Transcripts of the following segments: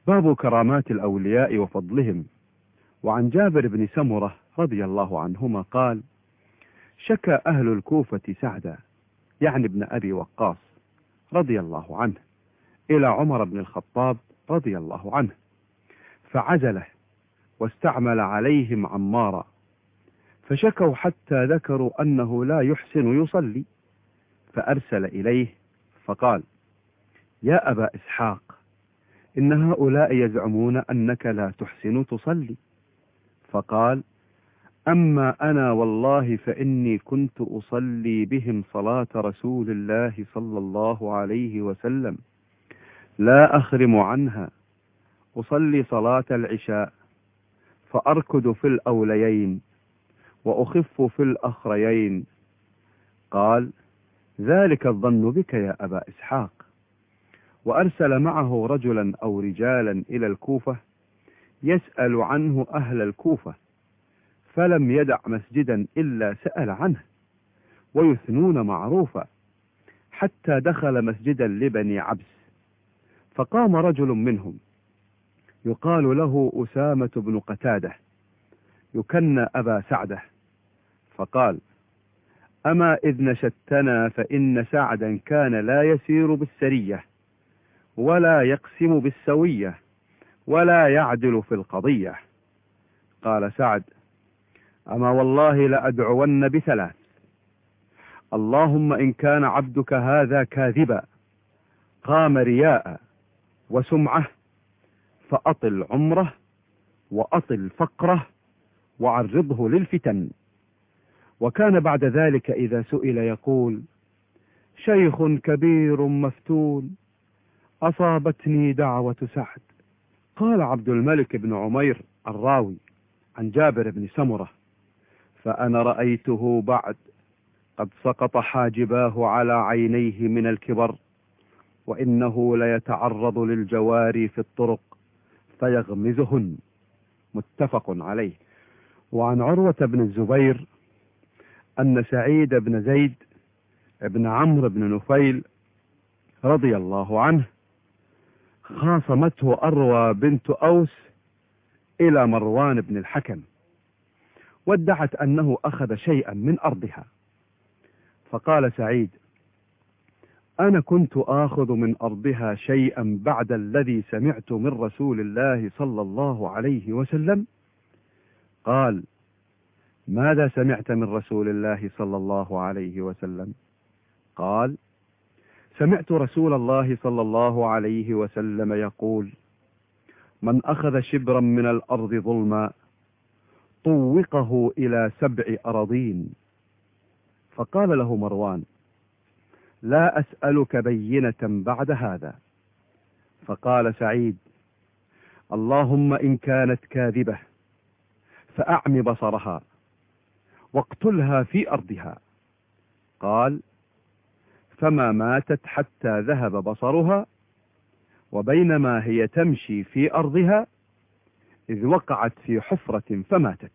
باب كرامات الأولياء وفضلهم. وعن جابر بن سمرة رضي الله عنهما قال: شكى أهل الكوفة سعدا، يعني ابن أبي وقاص رضي الله عنه، إلى عمر بن الخطاب رضي الله عنه، فعزله واستعمل عليهم عمارا، فشكوا حتى ذكروا أنه لا يحسن يصلي، فأرسل إليه فقال: يا أبا إسحاق، إن هؤلاء يزعمون أنك لا تحسن تصلي. فقال: أما أنا والله فإني كنت أصلي بهم صلاة رسول الله صلى الله عليه وسلم، لا أخرم عنها، أصلي صلاة العشاء فأركض في الأوليين وأخف في الأخريين. قال: ذلك الظن بك يا أبا إسحاق. وأرسل معه رجلا أو رجالا إلى الكوفة يسأل عنه أهل الكوفة، فلم يدع مسجدا إلا سأل عنه، ويثنون معروفا، حتى دخل مسجدا لبني عبس، فقام رجل منهم يقال له أسامة بن قتادة يكنى أبا سعدة، فقال: أما إذ نشدتنا فإن سعدا كان لا يسير بالسرية، ولا يقسم بالسوية، ولا يعدل في القضية. قال سعد: أما والله لأدعون بثلاث: اللهم إن كان عبدك هذا كاذبا قام رياء وسمعة، فأطل عمره وأطل فقره وعرضه للفتن. وكان بعد ذلك إذا سئل يقول: شيخ كبير مفتون، أصابتني دعوة سعد. قال عبد الملك بن عمير الراوي عن جابر بن سمرة: فأنا رأيته بعد قد سقط حاجباه على عينيه من الكبر، وإنه ليتعرض للجواري في الطرق فيغمزهن. متفق عليه. وعن عروة بن الزبير أن سعيد بن زيد بن عمرو بن نفيل رضي الله عنه خاصمته أروى بنت أوس إلى مروان بن الحكم، وادعت أنه أخذ شيئا من أرضها، فقال سعيد: أنا كنت آخذ من أرضها شيئا بعد الذي سمعت من رسول الله صلى الله عليه وسلم. قال: ماذا سمعت من رسول الله صلى الله عليه وسلم؟ قال: سمعت رسول الله صلى الله عليه وسلم يقول: من أخذ شبرا من الأرض ظلما طوقه إلى 7 أراضين. فقال له مروان: لا أسألك بينة بعد هذا. فقال سعيد: اللهم إن كانت كاذبة فأعم بصرها واقتلها في أرضها. قال: فما ماتت حتى ذهب بصرها، وبينما هي تمشي في أرضها إذ وقعت في حفرة فماتت.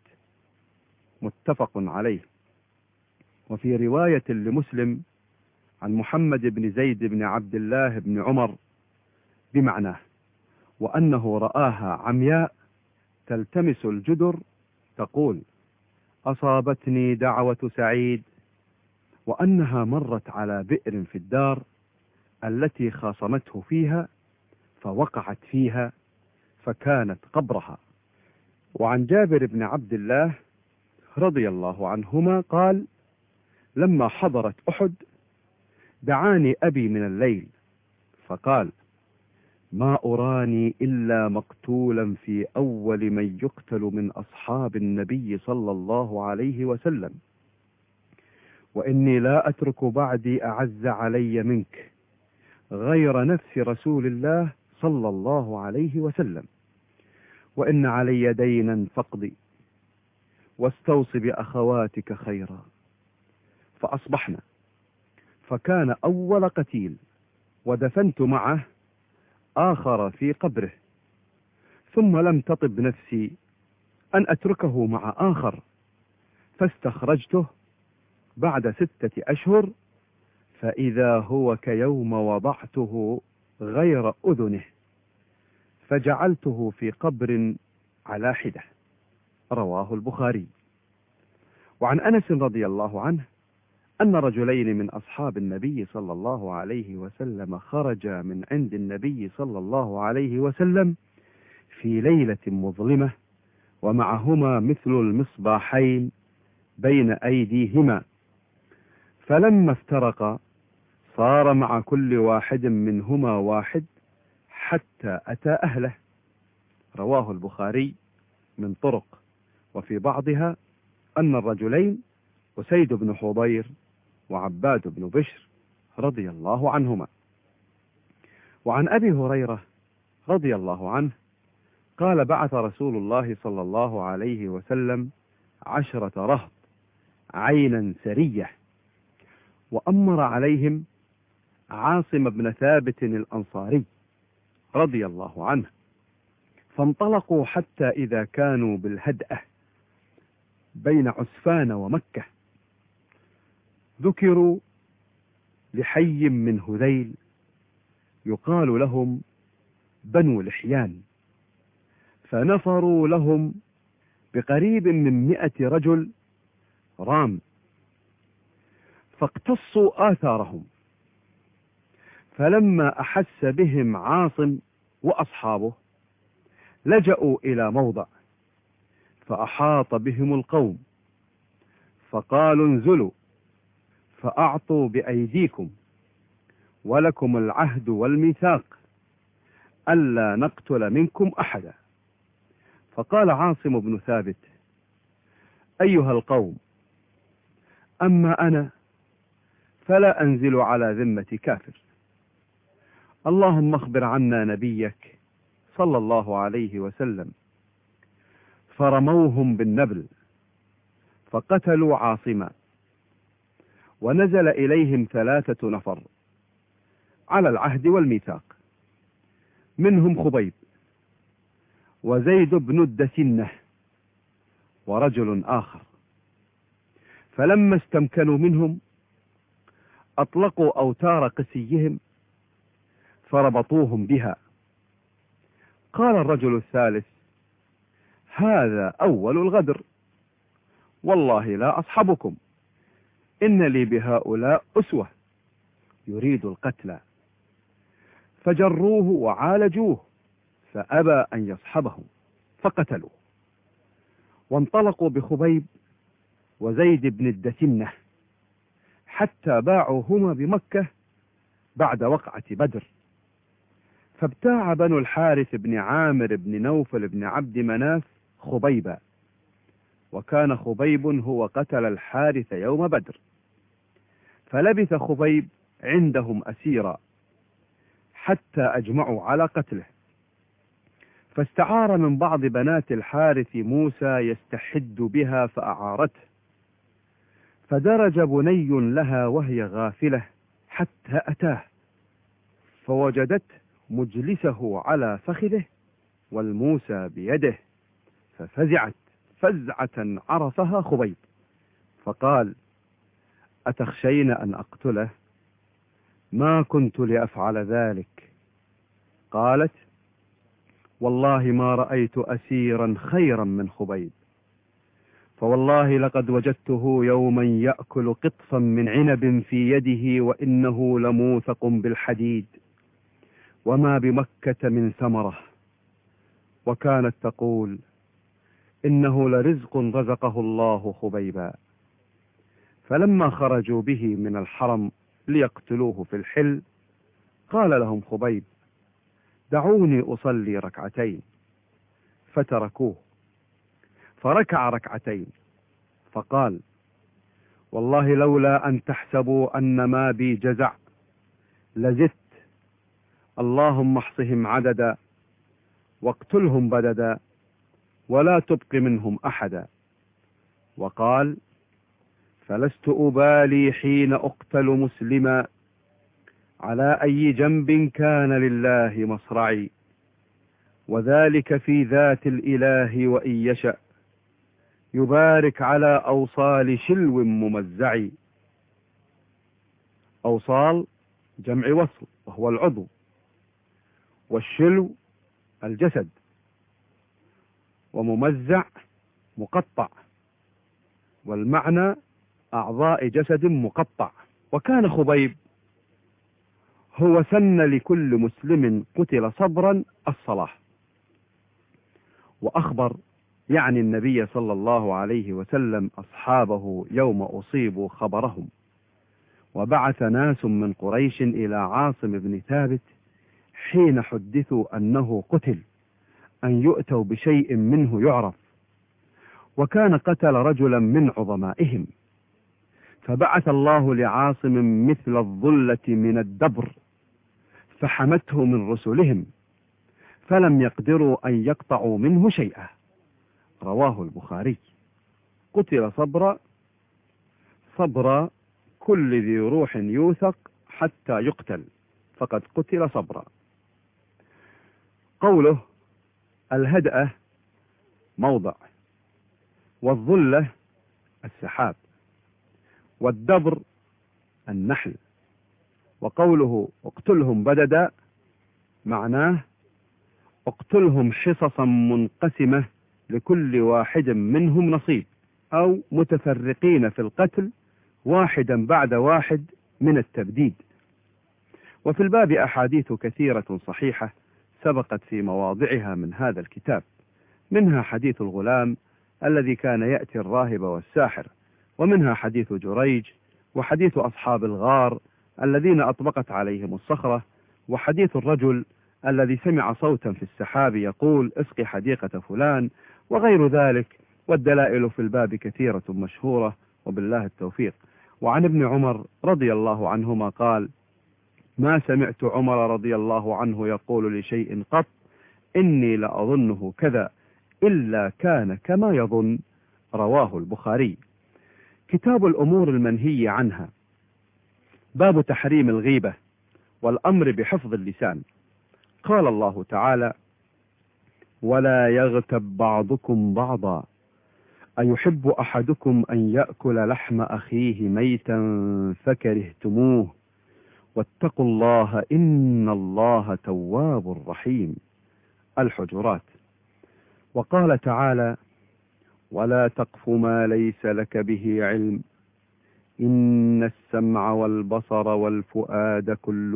متفق عليه. وفي رواية لمسلم عن محمد بن زيد بن عبد الله بن عمر بمعناه، وأنه رآها عمياء تلتمس الجدر تقول: أصابتني دعوة سعيد، وأنها مرت على بئر في الدار التي خاصمته فيها فوقعت فيها فكانت قبرها. وعن جابر بن عبد الله رضي الله عنهما قال: لما حضرت أحد دعاني أبي من الليل فقال: ما أراني إلا مقتولا في أول من يقتل من أصحاب النبي صلى الله عليه وسلم، وإني لا أترك بعدي أعز علي منك غير نفس رسول الله صلى الله عليه وسلم، وإن علي دينا فاقضي، واستوص بأخواتك خيرا. فأصبحنا، فكان أول قتيل، ودفنت معه آخر في قبره، ثم لم تطب نفسي أن أتركه مع آخر، فاستخرجته بعد 6 أشهر، فإذا هو كيوم وضعته غير أذنه، فجعلته في قبر على حدة. رواه البخاري. وعن أنس رضي الله عنه أن رجلين من أصحاب النبي صلى الله عليه وسلم خرجا من عند النبي صلى الله عليه وسلم في ليلة مظلمة، ومعهما مثل المصباحين بين أيديهما، فلما افترقا صار مع كل واحد منهما واحد حتى أتى أهله. رواه البخاري من طرق، وفي بعضها أن الرجلين أسيد بن حضير وعباد بن بشر رضي الله عنهما. وعن أبي هريرة رضي الله عنه قال: بعث رسول الله صلى الله عليه وسلم 10 رهط عينا سرية، وأمر عليهم عاصم بن ثابت الأنصاري رضي الله عنه، فانطلقوا حتى إذا كانوا بالهدأة بين عسفان ومكة ذكروا لحي من هذيل يقال لهم بنو لحيان، فنفروا لهم بقريب من 100 رجل رام، فاقتصوا آثارهم، فلما أحس بهم عاصم وأصحابه لجأوا إلى موضع، فأحاط بهم القوم، فقالوا: انزلوا فأعطوا بأيديكم، ولكم العهد والميثاق ألا نقتل منكم أحدا. فقال عاصم بن ثابت: أيها القوم، أما أنا فلا أنزل على ذمة كافر، اللهم اخبر عنا نبيك صلى الله عليه وسلم. فرموهم بالنبل فقتلوا عاصما، ونزل إليهم 3 نفر على العهد والميثاق، منهم خبيب وزيد بن الدثنة ورجل آخر، فلما استمكنوا منهم أطلقوا أوتار قسيهم فربطوهم بها. قال الرجل الثالث: هذا أول الغدر، والله لا أصحبكم، إن لي بهؤلاء أسوة، يريد القتل. فجروه وعالجوه فأبى أن يصحبهم فقتلوه، وانطلقوا بخبيب وزيد بن الدثنة حتى باعوهما بمكة بعد وقعة بدر. فابتاع بنو الحارث بن عامر بن نوفل بن عبد مناف خبيبا، وكان خبيب هو قتل الحارث يوم بدر، فلبث خبيب عندهم أسيرا حتى أجمعوا على قتله، فاستعار من بعض بنات الحارث موسى يستحد بها فأعارته، فدرج بني لها وهي غافلة حتى أتاه، فوجدت مجلسه على فخذه والموسى بيده، ففزعت فزعة عرفها خبيب، فقال: أتخشين أن أقتله؟ ما كنت لأفعل ذلك. قالت: والله ما رأيت أسيرا خيرا من خبيب، فوالله لقد وجدته يوما يأكل قطفا من عنب في يده وإنه لموثق بالحديد، وما بمكة من ثمرة. وكانت تقول: إنه لرزق رزقه الله خبيبا. فلما خرجوا به من الحرم ليقتلوه في الحل قال لهم خبيب: دعوني أصلي ركعتين، فتركوه، فركع ركعتين، فقال: والله لولا أن تحسبوا أن ما بي جزع لزدت، اللهم احصهم عددا واقتلهم بددا ولا تبق منهم أحدا. وقال: فلست أبالي حين أقتل مسلما، على أي جنب كان لله مصرعي، وذلك في ذات الإله وإن يشأ يبارك على أوصال شلو ممزع. أوصال جمع وصل وهو العضو، والشلو الجسد، وممزع مقطع، والمعنى أعضاء جسد مقطع. وكان خبيب هو سن لكل مسلم قتل صبرا الصلاة. وأخبر يعني النبي صلى الله عليه وسلم أصحابه يوم أصيبوا خبرهم، وبعث ناس من قريش إلى عاصم بن ثابت حين حدثوا أنه قتل أن يؤتوا بشيء منه يعرف، وكان قتل رجلا من عظمائهم، فبعث الله لعاصم مثل الظلة من الدبر فحمته من رسلهم، فلم يقدروا أن يقطعوا منه شيئا. رواه البخاري. قتل صبر كل ذي روح يوثق حتى يقتل، فقد قتل صبرا. قوله الهدأة موضع، والظلة السحاب، والدبر النحل. وقوله اقتلهم بددا معناه اقتلهم حصصا منقسمة لكل واحد منهم نصيب، أو متفرقين في القتل واحدا بعد واحد من التبديد. وفي الباب أحاديث كثيرة صحيحة سبقت في مواضعها من هذا الكتاب، منها حديث الغلام الذي كان يأتي الراهب والساحر، ومنها حديث جريج، وحديث أصحاب الغار الذين أطبقت عليهم الصخرة، وحديث الرجل الذي سمع صوتا في السحاب يقول اسقي حديقة فلان، وغير ذلك. والدلائل في الباب كثيرة مشهورة، وبالله التوفيق. وعن ابن عمر رضي الله عنهما قال: ما سمعت عمر رضي الله عنه يقول لشيء قط إني لأظنه كذا إلا كان كما يظن. رواه البخاري. كتاب الأمور المنهي عنها، باب تحريم الغيبة والأمر بحفظ اللسان. قال الله تعالى: ولا يغتب بعضكم بعضا أيحب أحدكم أن يأكل لحم أخيه ميتا فكرهتموه واتقوا الله إن الله تواب رحيم. الحجرات. وقال تعالى: ولا تقف ما ليس لك به علم إن السمع والبصر والفؤاد كل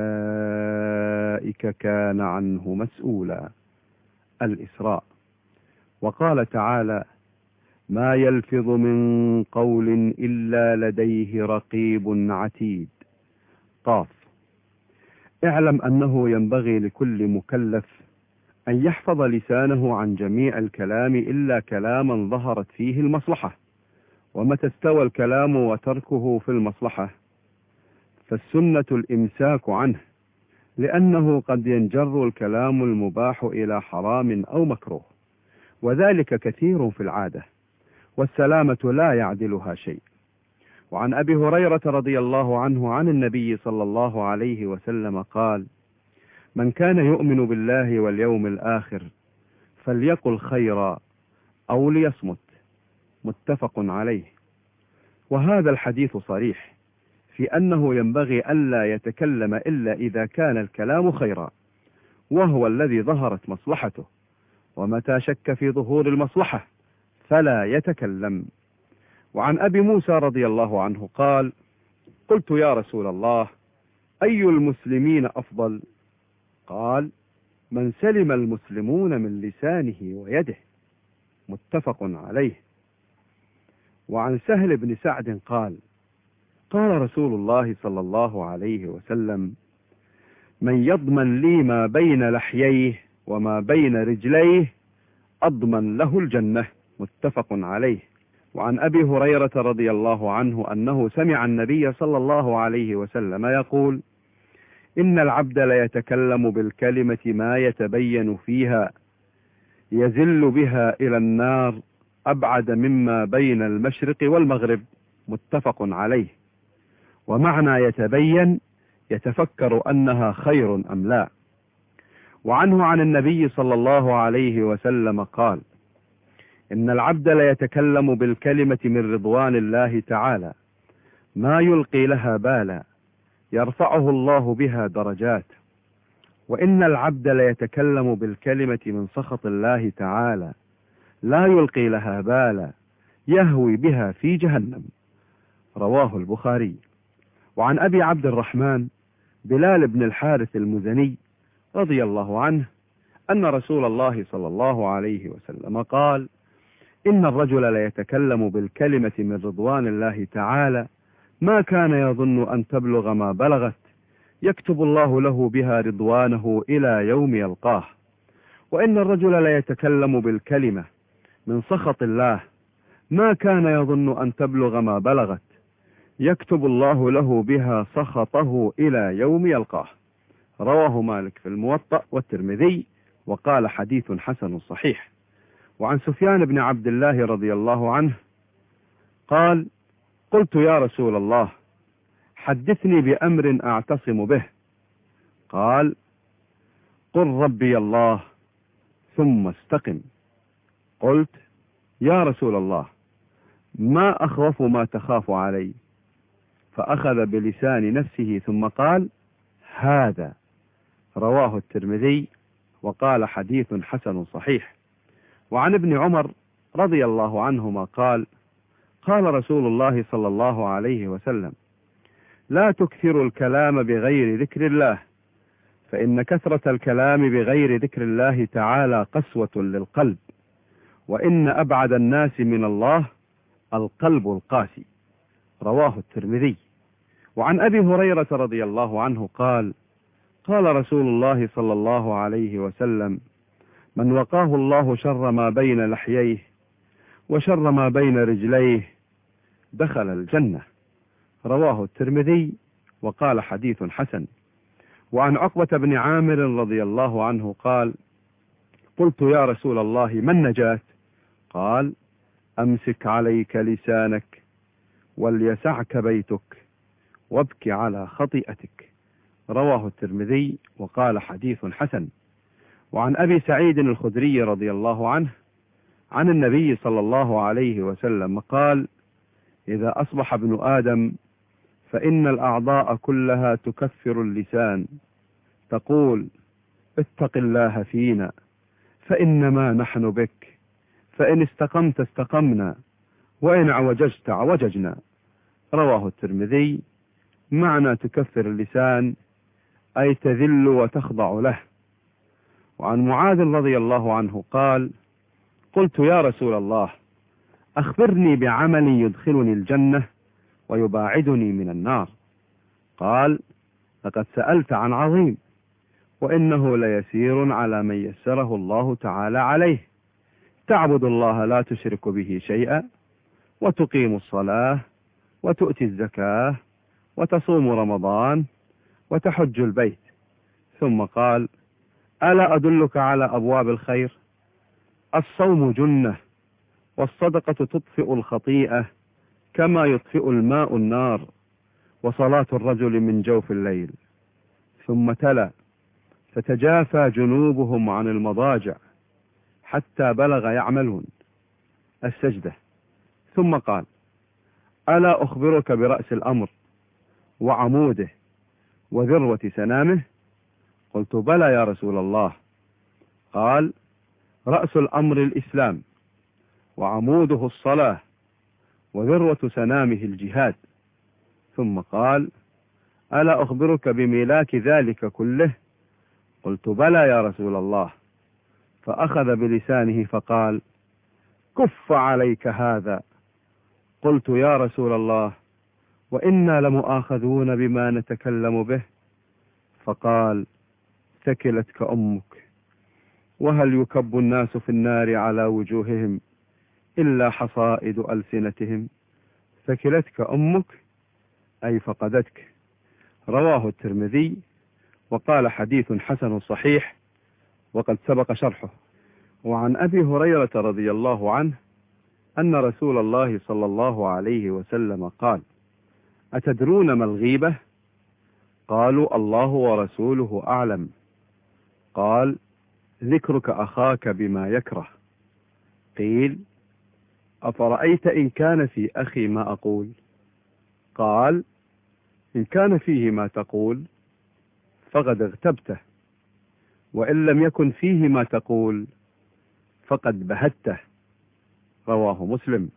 أولئك كان عنه مسؤولا. الإسراء. وقال تعالى: ما يلفظ من قول إلا لديه رقيب عتيد. قاف. اعلم أنه ينبغي لكل مكلف أن يحفظ لسانه عن جميع الكلام إلا كلاما ظهرت فيه المصلحة، ومتى استوى الكلام وتركه في المصلحة فالسنة الإمساك عنه، لأنه قد ينجر الكلام المباح إلى حرام أو مكروه، وذلك كثير في العادة، والسلامة لا يعدلها شيء. وعن أبي هريرة رضي الله عنه عن النبي صلى الله عليه وسلم قال: من كان يؤمن بالله واليوم الآخر فليقل خيرا أو ليصمت. متفق عليه. وهذا الحديث صريح في أنه ينبغي ألا يتكلم إلا إذا كان الكلام خيرا، وهو الذي ظهرت مصلحته، ومتى شك في ظهور المصلحة فلا يتكلم. وعن أبي موسى رضي الله عنه قال: قلت يا رسول الله أي المسلمين أفضل؟ قال: من سلم المسلمون من لسانه ويده. متفق عليه. وعن سهل بن سعد قال: قال رسول الله صلى الله عليه وسلم: من يضمن لي ما بين لحييه وما بين رجليه أضمن له الجنة. متفق عليه. وعن أبي هريرة رضي الله عنه أنه سمع النبي صلى الله عليه وسلم يقول: إن العبد ليتكلم بالكلمة ما يتبين فيها يزل بها إلى النار أبعد مما بين المشرق والمغرب. متفق عليه. ومعنى يتبين يتفكر أنها خير أم لا. وعنه عن النبي صلى الله عليه وسلم قال: إن العبد ليتكلم بالكلمة من رضوان الله تعالى ما يلقي لها بالا يرفعه الله بها درجات، وإن العبد ليتكلم بالكلمة من سخط الله تعالى لا يلقي لها بالا يهوي بها في جهنم. رواه البخاري. وعن أبي عبد الرحمن بلال بن الحارث المزني رضي الله عنه أن رسول الله صلى الله عليه وسلم قال: إن الرجل ليتكلم بالكلمة من رضوان الله تعالى ما كان يظن أن تبلغ ما بلغت، يكتب الله له بها رضوانه إلى يوم يلقاه. وإن الرجل ليتكلم بالكلمة من سخط الله ما كان يظن أن تبلغ ما بلغت، يكتب الله له بها سخطه إلى يوم يلقاه. رواه مالك في الموطأ والترمذي وقال حديث حسن صحيح. وعن سفيان بن عبد الله رضي الله عنه قال: قلت يا رسول الله حدثني بأمر أعتصم به. قال: قل ربي الله ثم استقم. قلت: يا رسول الله ما أخوف ما تخاف علي؟ فأخذ بلسان نفسه ثم قال: هذا. رواه الترمذي وقال حديث حسن صحيح. وعن ابن عمر رضي الله عنهما قال: قال رسول الله صلى الله عليه وسلم: لا تكثروا الكلام بغير ذكر الله، فإن كثرة الكلام بغير ذكر الله تعالى قسوة للقلب، وإن أبعد الناس من الله القلب القاسي. رواه الترمذي. وعن أبي هريرة رضي الله عنه قال: قال رسول الله صلى الله عليه وسلم: من وقاه الله شر ما بين لحييه وشر ما بين رجليه دخل الجنة. رواه الترمذي وقال حديث حسن. وعن عقبة بن عامر رضي الله عنه قال: قلت يا رسول الله ما النجاة؟ قال: أمسك عليك لسانك وليسعك بيتك وابك على خطيئتك. رواه الترمذي وقال حديث حسن. وعن أبي سعيد الخدري رضي الله عنه عن النبي صلى الله عليه وسلم قال: إذا أصبح ابن آدم فإن الأعضاء كلها تكفر اللسان، تقول: اتق الله فينا فإنما نحن بك، فإن استقمت استقمنا وإن عوججت عوججنا. رواه الترمذي. معنى تكفر اللسان أي تذل وتخضع له. وعن معاذ رضي الله عنه قال: قلت يا رسول الله أخبرني بعمل يدخلني الجنة ويباعدني من النار. قال: لقد سألت عن عظيم، وإنه ليسير على من يسره الله تعالى عليه، تعبد الله لا تشرك به شيئا، وتقيم الصلاة، وتؤتي الزكاة، وتصوم رمضان، وتحج البيت. ثم قال: ألا أدلك على أبواب الخير؟ الصوم جنة، والصدقة تطفئ الخطيئة كما يطفئ الماء النار، وصلاة الرجل من جوف الليل. ثم تلا: فتجافى جنوبهم عن المضاجع حتى بلغ يعملون السجدة. ثم قال: ألا أخبرك برأس الأمر وعموده وذروة سنامه؟ قلت: بلى يا رسول الله. قال: رأس الأمر الإسلام، وعموده الصلاة، وذروة سنامه الجهاد. ثم قال: ألا أخبرك بملاك ذلك كله؟ قلت: بلى يا رسول الله. فأخذ بلسانه فقال: كف عليك هذا. قلت: يا رسول الله وإنا لمؤاخذون بما نتكلم به. فقال: ثكلتك أمك، وهل يكب الناس في النار على وجوههم إلا حصائد ألسنتهم؟ ثكلتك أمك أي فقدتك. رواه الترمذي وقال حديث حسن صحيح، وقد سبق شرحه. وعن أبي هريرة رضي الله عنه أن رسول الله صلى الله عليه وسلم قال: أتدرون ما الغيبة؟ قالوا: الله ورسوله أعلم. قال: ذكرك أخاك بما يكره. قيل: أفرأيت إن كان في أخي ما أقول؟ قال: إن كان فيه ما تقول فقد اغتبته. وإن لم يكن فيه ما تقول فقد بهته. رواه مسلم.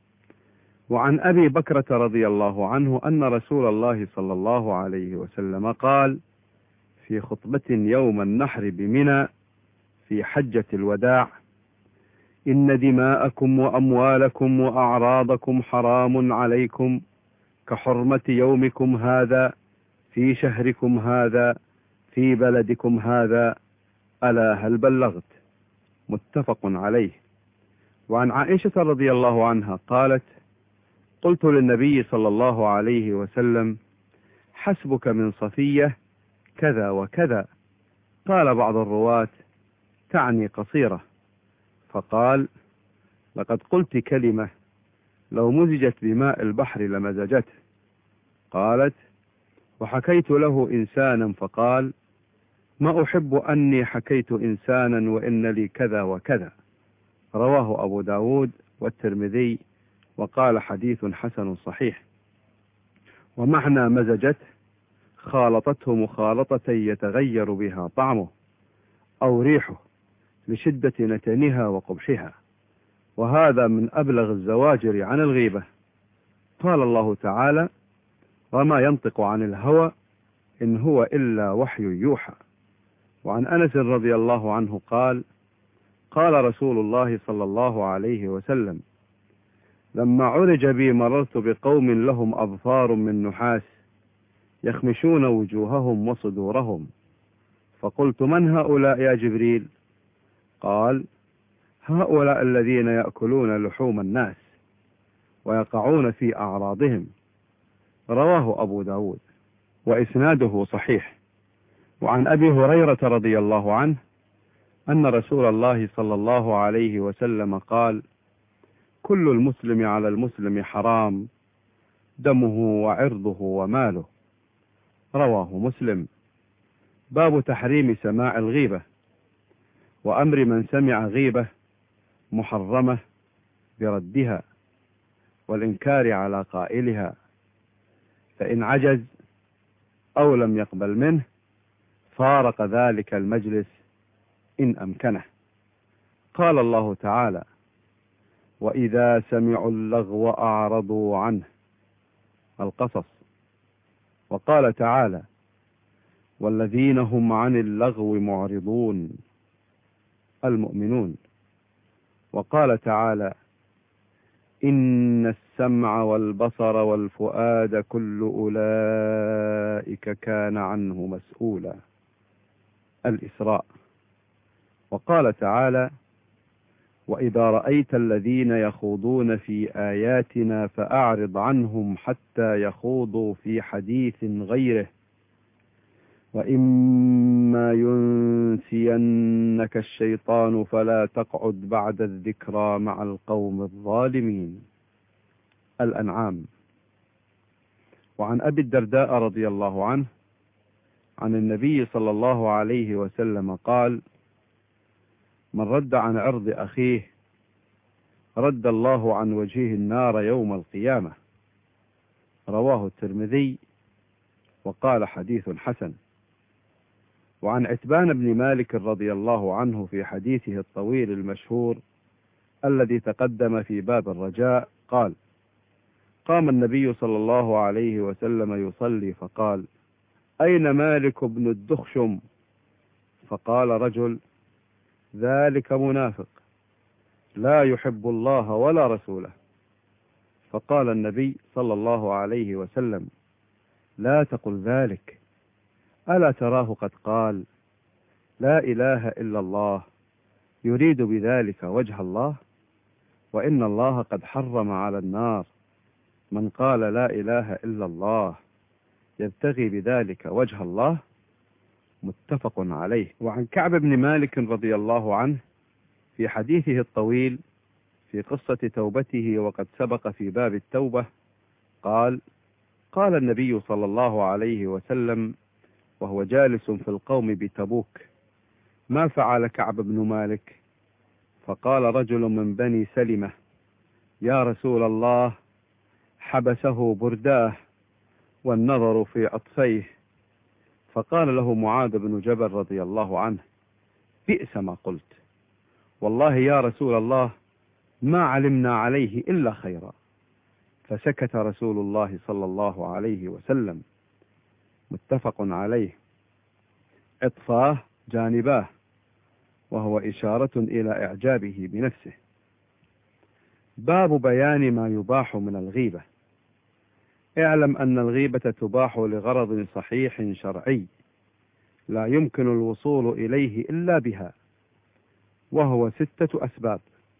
وعن أبي بكرة رضي الله عنه أن رسول الله صلى الله عليه وسلم قال في خطبة يوم النحر بمنى في حجة الوداع: إن دماءكم وأموالكم وأعراضكم حرام عليكم كحرمة يومكم هذا في شهركم هذا في بلدكم هذا، ألا هل بلغت؟ متفق عليه. وعن عائشة رضي الله عنها قالت: قلت للنبي صلى الله عليه وسلم: حسبك من صفية كذا وكذا. قال بعض الرواة: تعني قصيرة. فقال: لقد قلت كلمة لو مزجت بماء البحر لمزجته. قالت: وحكيت له إنسانا فقال: ما أحب أني حكيت إنسانا وإن لي كذا وكذا. رواه أبو داود والترمذي وقال حديث حسن صحيح. ومعنى مزجت خالطته مخالطة يتغير بها طعمه أو ريحه لشدة نتنها وقبحها، وهذا من أبلغ الزواجر عن الغيبة. قال الله تعالى: وما ينطق عن الهوى إن هو إلا وحي يوحى. وعن أنس رضي الله عنه قال: قال رسول الله صلى الله عليه وسلم: لما عرج بي مررت بقوم لهم أظفار من نحاس يخمشون وجوههم وصدورهم، فقلت: من هؤلاء يا جبريل؟ قال: هؤلاء الذين يأكلون لحوم الناس ويقعون في أعراضهم. رواه أبو داود وإسناده صحيح. وعن أبي هريرة رضي الله عنه أن رسول الله صلى الله عليه وسلم قال: كل المسلم على المسلم حرام، دمه وعرضه وماله. رواه مسلم. باب تحريم سماع الغيبة، وأمر من سمع غيبة محرمة بردها والإنكار على قائلها، فإن عجز أو لم يقبل منه فارق ذلك المجلس إن أمكنه. قال الله تعالى: وإذا سمعوا اللغو أعرضوا عنه. القصص. وقال تعالى: والذين هم عن اللغو معرضون. المؤمنون. وقال تعالى: إن السمع والبصر والفؤاد كل أولئك كان عنه مسؤولا. الإسراء. وقال تعالى: وإذا رأيت الذين يخوضون في آياتنا فأعرض عنهم حتى يخوضوا في حديث غيره، وإما ينسينك الشيطان فلا تقعد بعد الذكرى مع القوم الظالمين. الأنعام. وعن أبي الدرداء رضي الله عنه عن النبي صلى الله عليه وسلم قال: من رد عن عرض أخيه رد الله عن وجهه النار يوم القيامة. رواه الترمذي وقال حديث حسن. وعن عتبان بن مالك رضي الله عنه في حديثه الطويل المشهور الذي تقدم في باب الرجاء قال: قام النبي صلى الله عليه وسلم يصلي فقال: أين مالك بن الدخشم؟ فقال رجل: ذلك منافق لا يحب الله ولا رسوله. فقال النبي صلى الله عليه وسلم: لا تقل ذلك، ألا تراه قد قال: لا إله إلا الله يريد بذلك وجه الله، وإن الله قد حرم على النار من قال لا إله إلا الله يبتغي بذلك وجه الله. متفق عليه. وعن كعب بن مالك رضي الله عنه في حديثه الطويل في قصة توبته وقد سبق في باب التوبة قال: قال النبي صلى الله عليه وسلم وهو جالس في القوم بتبوك: ما فعل كعب بن مالك؟ فقال رجل من بني سلمة: يا رسول الله، حبسه برداه والنظر في عطفيه. فقال له معاذ بن جبل رضي الله عنه: بئس ما قلت، والله يا رسول الله ما علمنا عليه إلا خيرا. فسكت رسول الله صلى الله عليه وسلم. متفق عليه. اطفاه جانباه، وهو إشارة إلى إعجابه بنفسه. باب بيان ما يباح من الغيبة. اعلم أن الغيبة تباح لغرض صحيح شرعي لا يمكن الوصول إليه إلا بها، وهو 6 أسباب.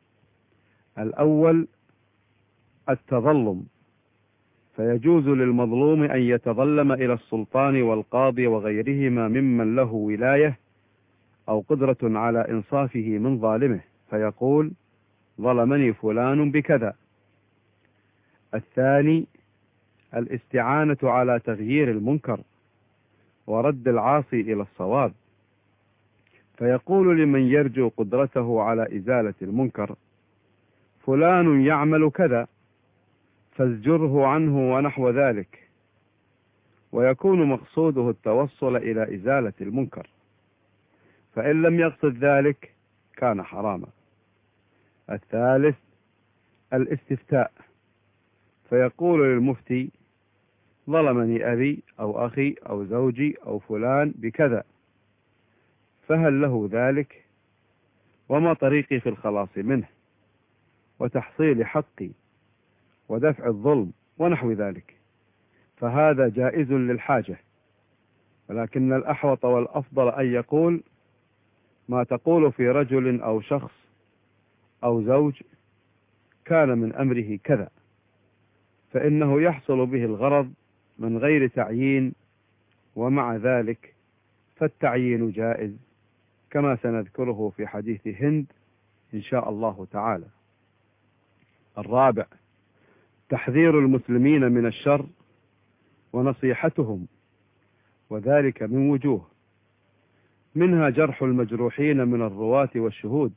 الأول التظلم، فيجوز للمظلوم أن يتظلم إلى السلطان والقاضي وغيرهما ممن له ولاية أو قدرة على إنصافه من ظالمه، فيقول: ظلمني فلان بكذا. الثاني الاستعانة على تغيير المنكر ورد العاصي إلى الصواب، فيقول لمن يرجو قدرته على إزالة المنكر: فلان يعمل كذا فازجره عنه ونحو ذلك، ويكون مقصوده التوصل إلى إزالة المنكر، فإن لم يقصد ذلك كان حراما. الثالث الاستفتاء، فيقول للمفتي: ظلمني أبي أو أخي أو زوجي أو فلان بكذا، فهل له ذلك؟ وما طريقي في الخلاص منه وتحصيل حقي ودفع الظلم ونحو ذلك؟ فهذا جائز للحاجة، ولكن الأحوط والأفضل أن يقول: ما تقول في رجل أو شخص أو زوج كان من أمره كذا، فإنه يحصل به الغرض من غير تعيين، ومع ذلك فالتعيين جائز، كما سنذكره في حديث هند إن شاء الله تعالى. الرابع تحذير المسلمين من الشر ونصيحتهم، وذلك من وجوه، منها جرح المجروحين من الرواة والشهود،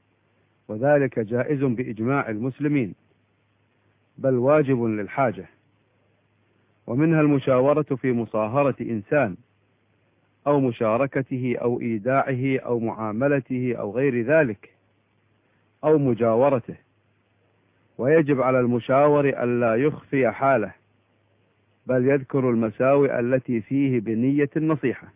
وذلك جائز بإجماع المسلمين، بل واجب للحاجة. ومنها المشاورة في مصاهرة إنسان أو مشاركته أو إيداعه أو معاملته أو غير ذلك، أو مجاورته، ويجب على المشاور ألا يخفي حاله، بل يذكر المساوئ التي فيه بنية النصيحة.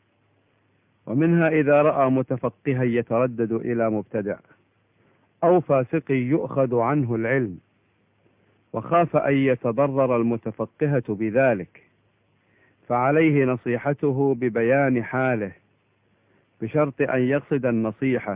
ومنها إذا رأى متفقها يتردد إلى مبتدع أو فاسق يؤخذ عنه العلم، وخاف أن يتضرر المتفقهة بذلك، فعليه نصيحته ببيان حاله بشرط أن يقصد النصيحة.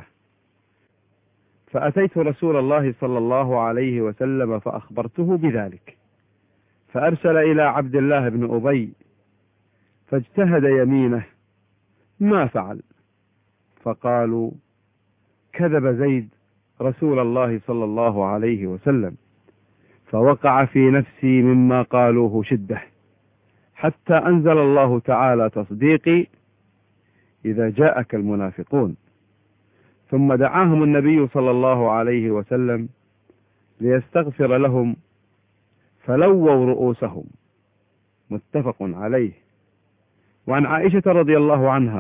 فأتيت رسول الله صلى الله عليه وسلم فأخبرته بذلك، فأرسل إلى عبد الله بن أبي فاجتهد يمينه ما فعل، فقالوا: كذب زيد رسول الله صلى الله عليه وسلم، فوقع في نفسي مما قالوه شدة، حتى أنزل الله تعالى تصديقي: إذا جاءك المنافقون. ثم دعاهم النبي صلى الله عليه وسلم ليستغفر لهم، فلووا رؤوسهم. متفق عليه. وعن عائشة رضي الله عنها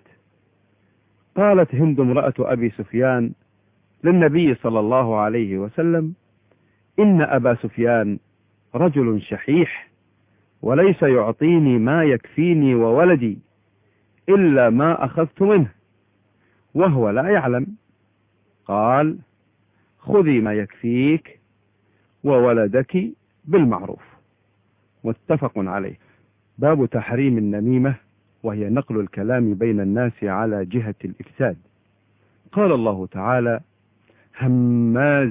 قالت هند امرأة أبي سفيان للنبي صلى الله عليه وسلم: إن أبا سفيان رجل شحيح، وليس يعطيني ما يكفيني وولدي إلا ما أخذت منه، وهو لا يعلم. قال: خذي ما يكفيك وولدك بالمعروف. متفق عليه. باب تحريم النميمة، وهي نقل الكلام بين الناس على جهة الإفساد. قال الله تعالى: هماز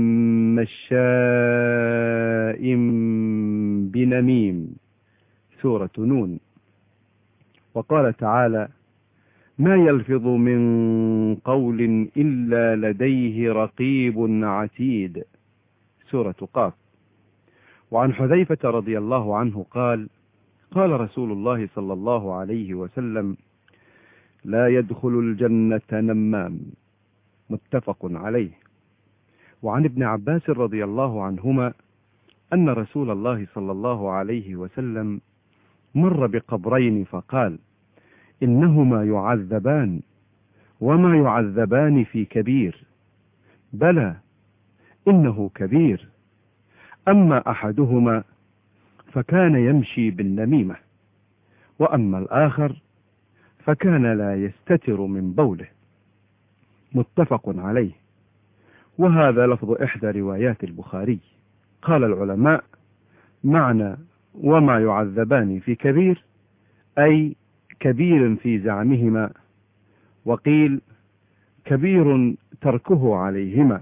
مشاء بنميم، سورة نون. وقال تعالى: ما يلفظ من قول إلا لديه رقيب عتيد، سورة قاف. وعن حذيفة رضي الله عنه قال رسول الله صلى الله عليه وسلم: لا يدخل الجنة نمام. متفق عليه. وعن ابن عباس رضي الله عنهما أن رسول الله صلى الله عليه وسلم مر بقبرين فقال: إنهما يعذبان، وما يعذبان في كبير، بلى إنه كبير. أما أحدهما فكان يمشي بالنميمة، وأما الآخر فكان لا يستتر من بوله. متفق عليه. وهذا لفظ إحدى روايات البخاري. قال العلماء: معنى وما يعذبان في كبير أي كبير في زعمهما، وقيل كبير تركه عليهما.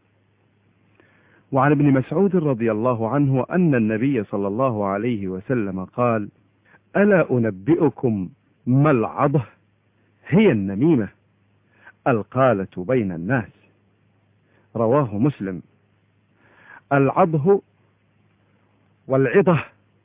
وعن ابن مسعود رضي الله عنه أن النبي صلى الله عليه وسلم قال: ألا أنبئكم ما العضه؟ هي النميمة، القالة بين الناس. رواه مسلم. العضه والعضه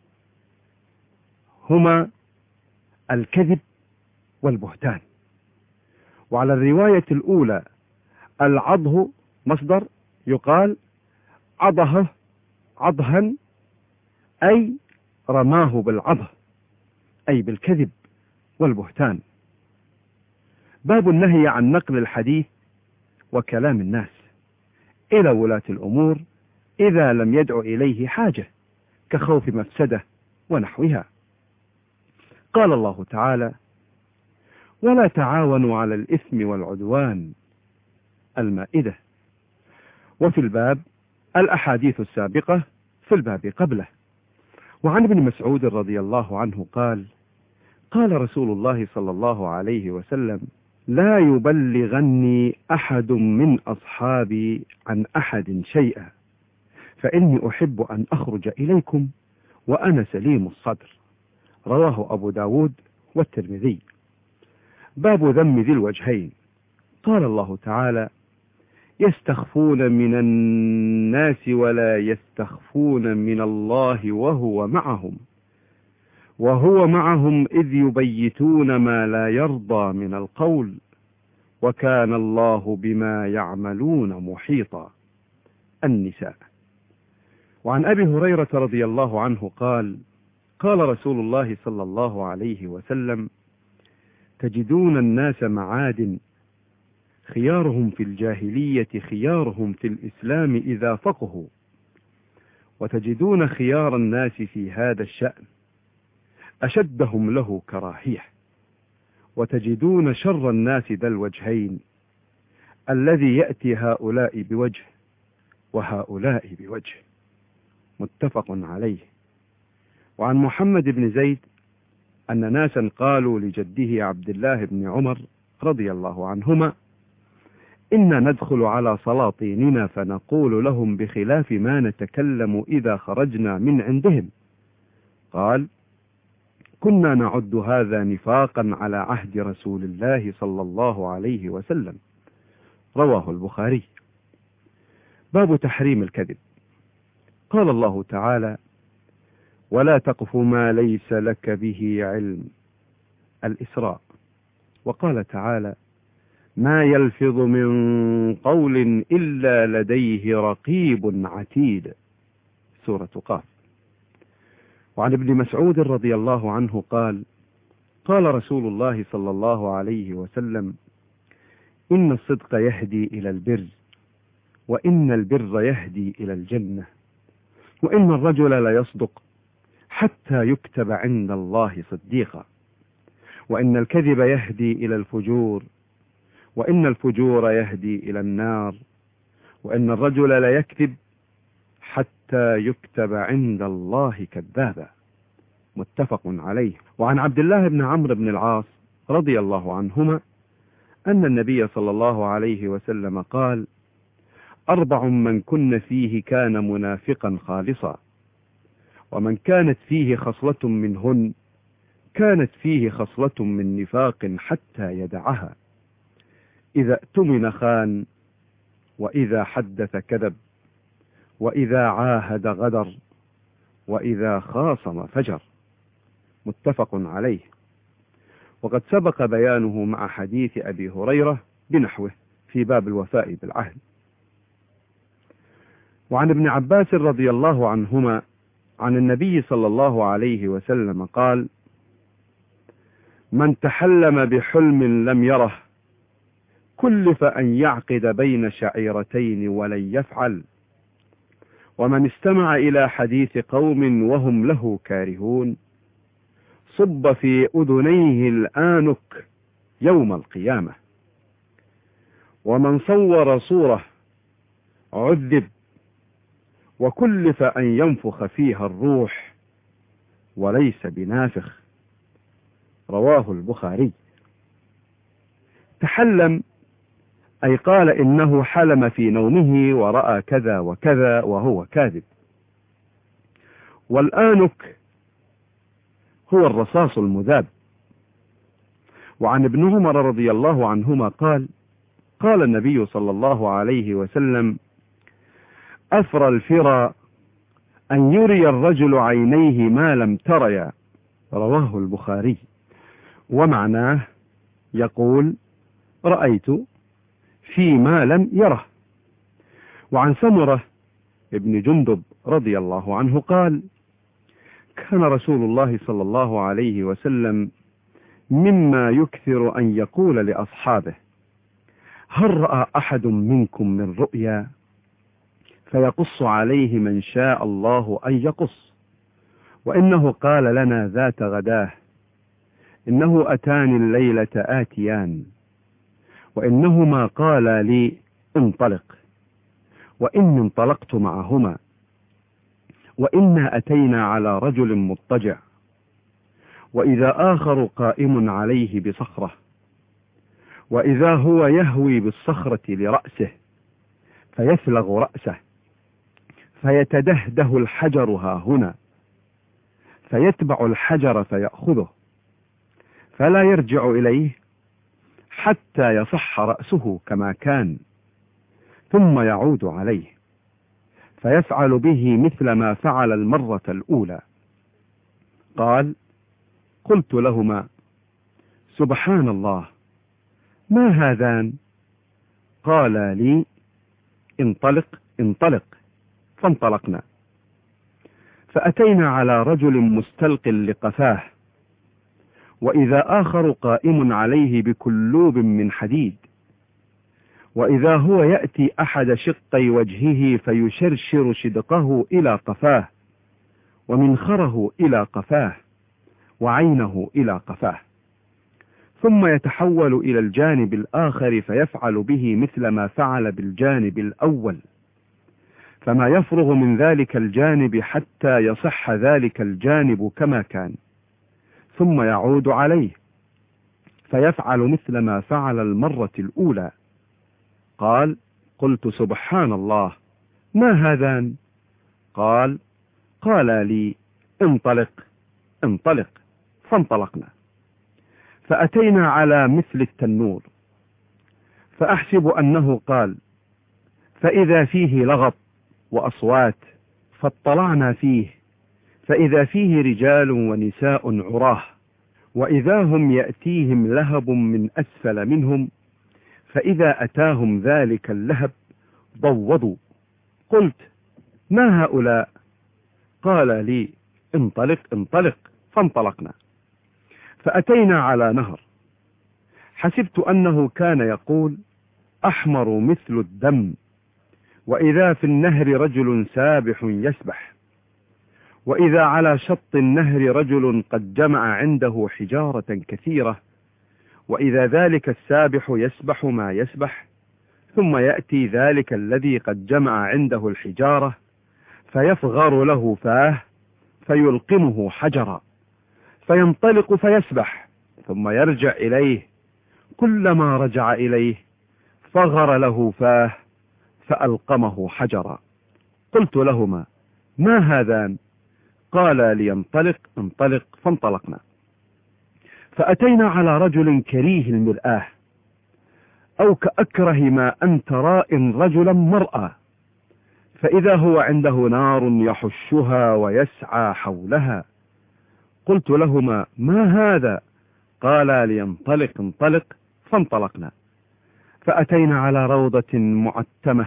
هما الكذب والبهتان. وعلى الرواية الأولى العضه مصدر يقال عضه عضها، أي رماه بالعضه، أي بالكذب والبهتان. باب النهي عن نقل الحديث وكلام الناس إلى ولاة الأمور إذا لم يدع إليه حاجة، كخوف مفسدة ونحوها. قال الله تعالى: ولا تعاونوا على الإثم والعدوان، المائدة. وفي الباب الأحاديث السابقة في الباب قبله. وعن ابن مسعود رضي الله عنه قال: قال رسول الله صلى الله عليه وسلم: لا يبلغني أحد من أصحابي عن أحد شيئا، فإني أحب أن أخرج إليكم وأنا سليم الصدر. رواه أبو داود والترمذي. باب ذم ذي الوجهين. قال الله تعالى: يستخفون من الناس ولا يستخفون من الله وهو معهم إذ يبيتون ما لا يرضى من القول وكان الله بما يعملون محيطا. النساء. وعن أبي هريرة رضي الله عنه قال: قال رسول الله صلى الله عليه وسلم: تجدون الناس معادن، خيارهم في الجاهلية خيارهم في الإسلام إذا فقهوا، وتجدون خيار الناس في هذا الشأن أشدهم له كراهية، وتجدون شر الناس ذا الوجهين الذي يأتي هؤلاء بوجه وهؤلاء بوجه. متفق عليه. وعن محمد بن زيد أن ناسا قالوا لجده عبد الله بن عمر رضي الله عنهما: إنا ندخل على سلاطيننا فنقول لهم بخلاف ما نتكلم إذا خرجنا من عندهم. قال: كنا نعد هذا نفاقا على عهد رسول الله صلى الله عليه وسلم. رواه البخاري. باب تحريم الكذب. قال الله تعالى: ولا تقف ما ليس لك به علم. الإسراء. وقال تعالى: ما يلفظ من قول إلا لديه رقيب عتيد. سورة قاف. وعن ابن مسعود رضي الله عنه قال: قال رسول الله صلى الله عليه وسلم: إن الصدق يهدي إلى البر، وإن البر يهدي إلى الجنة، وإن الرجل ليصدق حتى يكتب عند الله صديقا، وإن الكذب يهدي إلى الفجور، وإن الفجور يهدي إلى النار، وإن الرجل ليكذب حتى يكتب عند الله كذابا. متفق عليه. وعن عبد الله بن عمرو بن العاص رضي الله عنهما أن النبي صلى الله عليه وسلم قال: 4 من كن فيه كان منافقا خالصا، ومن كانت فيه خصلة منهن كانت فيه خصلة من نفاق حتى يدعها: إذا اؤتمن خان، وإذا حدث كذب، وإذا عاهد غدر، وإذا خاصم فجر. متفق عليه. وقد سبق بيانه مع حديث أبي هريرة بنحوه في باب الوفاء بالعهد. وعن ابن عباس رضي الله عنهما عن النبي صلى الله عليه وسلم قال: من تحلم بحلم لم يره كلف أن يعقد بين شعيرتين ولن يفعل. ومن استمع إلى حديث قوم وهم له كارهون صب في أذنيه الآنك يوم القيامة. ومن صور صورة عذب، وكلف أن ينفخ فيها الروح وليس بنافخ. رواه البخاري. تحلم أي قال إنه حلم في نومه ورأى كذا وكذا وهو كاذب. والآنك هو الرصاص المذاب. وعن ابن عمر رضي الله عنهما قال: قال النبي صلى الله عليه وسلم: أفرى الفرى أن يري الرجل عينيه ما لم تريا. رواه البخاري. ومعناه يقول: رأيت فيما لم يره. وعن سمرة ابن جندب رضي الله عنه قال: كان رسول الله صلى الله عليه وسلم مما يكثر أن يقول لأصحابه: هل رأى أحد منكم من رؤيا؟ فيقص عليه من شاء الله أن يقص. وإنه قال لنا ذات غداه: إنه أتاني الليلة آتيان، وإنهما قالا لي انطلق، وإني انطلقت معهما، وإنا أتينا على رجل مضطجع، وإذا آخر قائم عليه بصخرة، وإذا هو يهوي بالصخرة لرأسه فيثلغ رأسه، فيتدهده الحجر هاهنا، فيتبع الحجر فيأخذه، فلا يرجع إليه حتى يصح رأسه كما كان، ثم يعود عليه فيفعل به مثل ما فعل المرة الأولى. قال: قلت لهما: سبحان الله، ما هذان؟ قالا لي: انطلق انطلق، فانطلقنا. فأتينا على رجل مستلق لقفاه، وإذا آخر قائم عليه بكلوب من حديد، وإذا هو يأتي أحد شقي وجهه فيشرشر شدقه إلى قفاه، ومنخره إلى قفاه، وعينه إلى قفاه، ثم يتحول إلى الجانب الآخر فيفعل به مثل ما فعل بالجانب الأول، فما يفرغ من ذلك الجانب حتى يصح ذلك الجانب كما كان، ثم يعود عليه فيفعل مثل ما فعل المرة الأولى. قال: قلت سبحان الله، ما هذان؟ قال: قال لي: انطلق انطلق، فانطلقنا. فأتينا على مثل التنور، فأحسب أنه قال: فإذا فيه لغط وأصوات، فاطلعنا فيه فإذا فيه رجال ونساء عراه، وإذا هم يأتيهم لهب من أسفل منهم، فإذا أتاهم ذلك اللهب ضوضوا. قلت: ما هؤلاء؟ قال لي: انطلق انطلق، فانطلقنا. فأتينا على نهر، حسبت أنه كان يقول: أحمر مثل الدم، وإذا في النهر رجل سابح يسبح، وإذا على شط النهر رجل قد جمع عنده حجارة كثيرة، وإذا ذلك السابح يسبح ما يسبح، ثم يأتي ذلك الذي قد جمع عنده الحجارة فيفغر له فاه فيلقمه حجرا، فينطلق فيسبح، ثم يرجع إليه، كلما رجع إليه فغر له فاه فألقمه حجرا. قلت لهما: ما هذان؟ قال لي: انطلق انطلق، فانطلقنا. فأتينا على رجل كريه المرآة، أو كأكره ما أنت راء رجلا مرأى، فإذا هو عنده نار يحشها ويسعى حولها. قلت لهما: ما هذا؟ قال لي: انطلق انطلق، فانطلقنا. فأتينا على روضة معتمة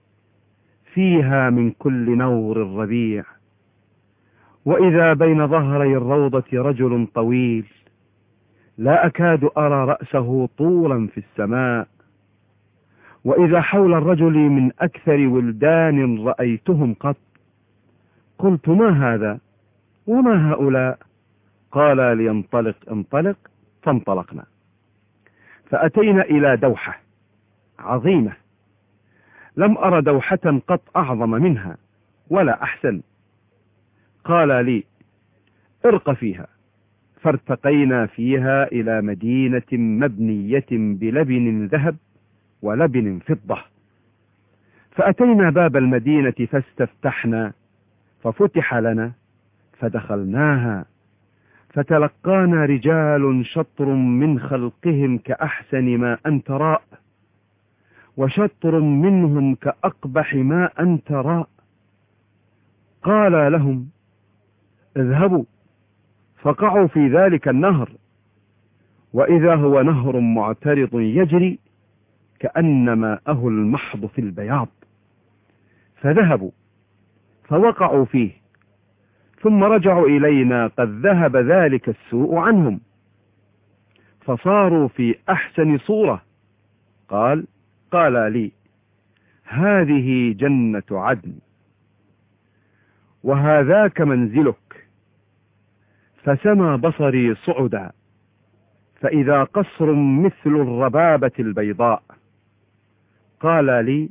فيها من كل نور الربيع، وإذا بين ظهري الروضة رجل طويل لا أكاد أرى رأسه طولا في السماء، وإذا حول الرجل من أكثر ولدان رأيتهم قط. قلت: ما هذا وما هؤلاء؟ قال: لينطلق انطلق. فانطلقنا، فأتينا إلى دوحة عظيمة، لم أر دوحة قط أعظم منها ولا أحسن. قال لي: ارق فيها. فارتقينا فيها إلى مدينة مبنية بلبن ذهب ولبن فضة. فأتينا باب المدينة فاستفتحنا، ففتح لنا فدخلناها، فتلقانا رجال شطر من خلقهم كأحسن ما أنت راء، وشطر منهم كأقبح ما أنت راء. قال لهم: اذهبوا فقعوا في ذلك النهر، وإذا هو نهر معترض يجري كأن ماءه المحض في البياض. فذهبوا فوقعوا فيه، ثم رجعوا إلينا قد ذهب ذلك السوء عنهم، فصاروا في أحسن صورة. قال لي: هذه جنة عدن، وهذاك منزلك. فسمى بصري صعدا، فإذا قصر مثل الربابة البيضاء. قال لي: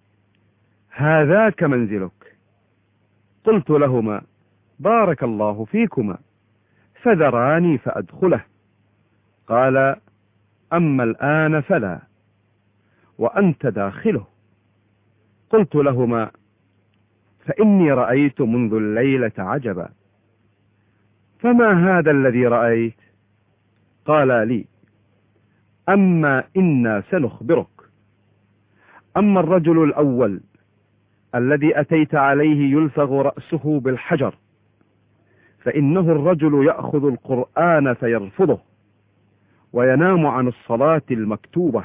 هذاك منزلك. قلت لهما: بارك الله فيكما. فذراني فأدخله. قال: أما الآن فلا، وأنت داخله. قلت لهما: فإني رأيت منذ الليلة عجبا. فما هذا الذي رأيت؟ قال لي: أما إنا سنخبرك. أما الرجل الأول الذي أتيت عليه يلصغ رأسه بالحجر، فإنه الرجل يأخذ القرآن فيرفضه وينام عن الصلاة المكتوبة.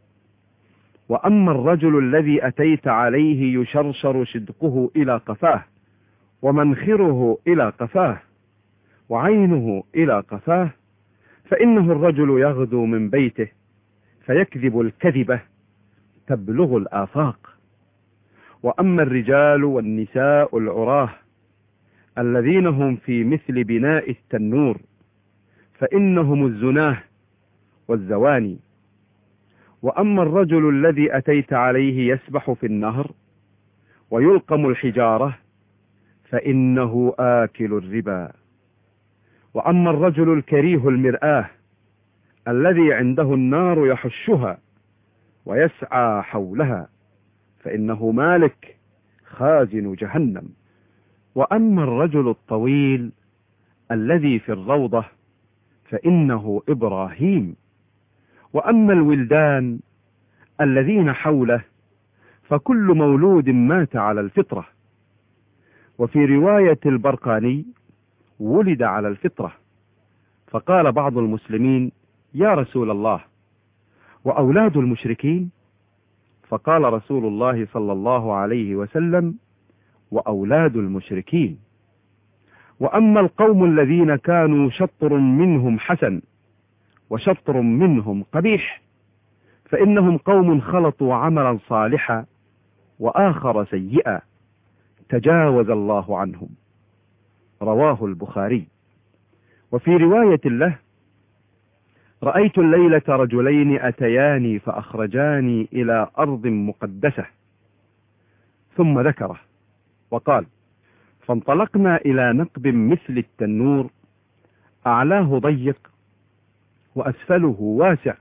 وأما الرجل الذي أتيت عليه يشرشر شدقه إلى قفاه، ومنخره إلى قفاه، وعينه إلى قفاه، فإنه الرجل يغدو من بيته فيكذب الكذبة تبلغ الآفاق. وأما الرجال والنساء العراه الذين هم في مثل بناء التنور، فإنهم الزناه والزواني. وأما الرجل الذي أتيت عليه يسبح في النهر ويلقم الحجارة، فإنه آكل الربا. وأما الرجل الكريه المرآة الذي عنده النار يحشها ويسعى حولها، فإنه مالك خازن جهنم. وأما الرجل الطويل الذي في الروضة، فإنه إبراهيم. وأما الولدان الذين حوله، فكل مولود مات على الفطرة. وفي رواية البرقاني: ولد على الفطرة. فقال بعض المسلمين: يا رسول الله، وأولاد المشركين؟ فقال رسول الله صلى الله عليه وسلم: وأولاد المشركين. وأما القوم الذين كانوا شطر منهم حسن وشطر منهم قبيح، فإنهم قوم خلطوا عملا صالحا وآخر سيئا، تجاوز الله عنهم. رواه البخاري. وفي رواية له: رأيت الليلة رجلين أتياني فأخرجاني إلى أرض مقدسة. ثم ذكره وقال: فانطلقنا إلى نقب مثل التنور، أعلاه ضيق وأسفله واسع،